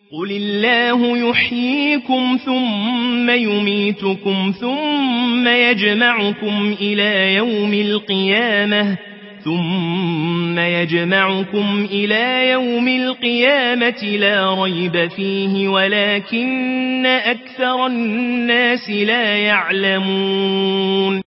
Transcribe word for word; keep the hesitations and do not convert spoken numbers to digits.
قل الله يحييكم ثم يميتكم ثم يجمعكم إلى يوم القيامة ثم يجمعكم إلى يوم القيامة لا ريب فيه ولكن أكثر الناس لا يعلمون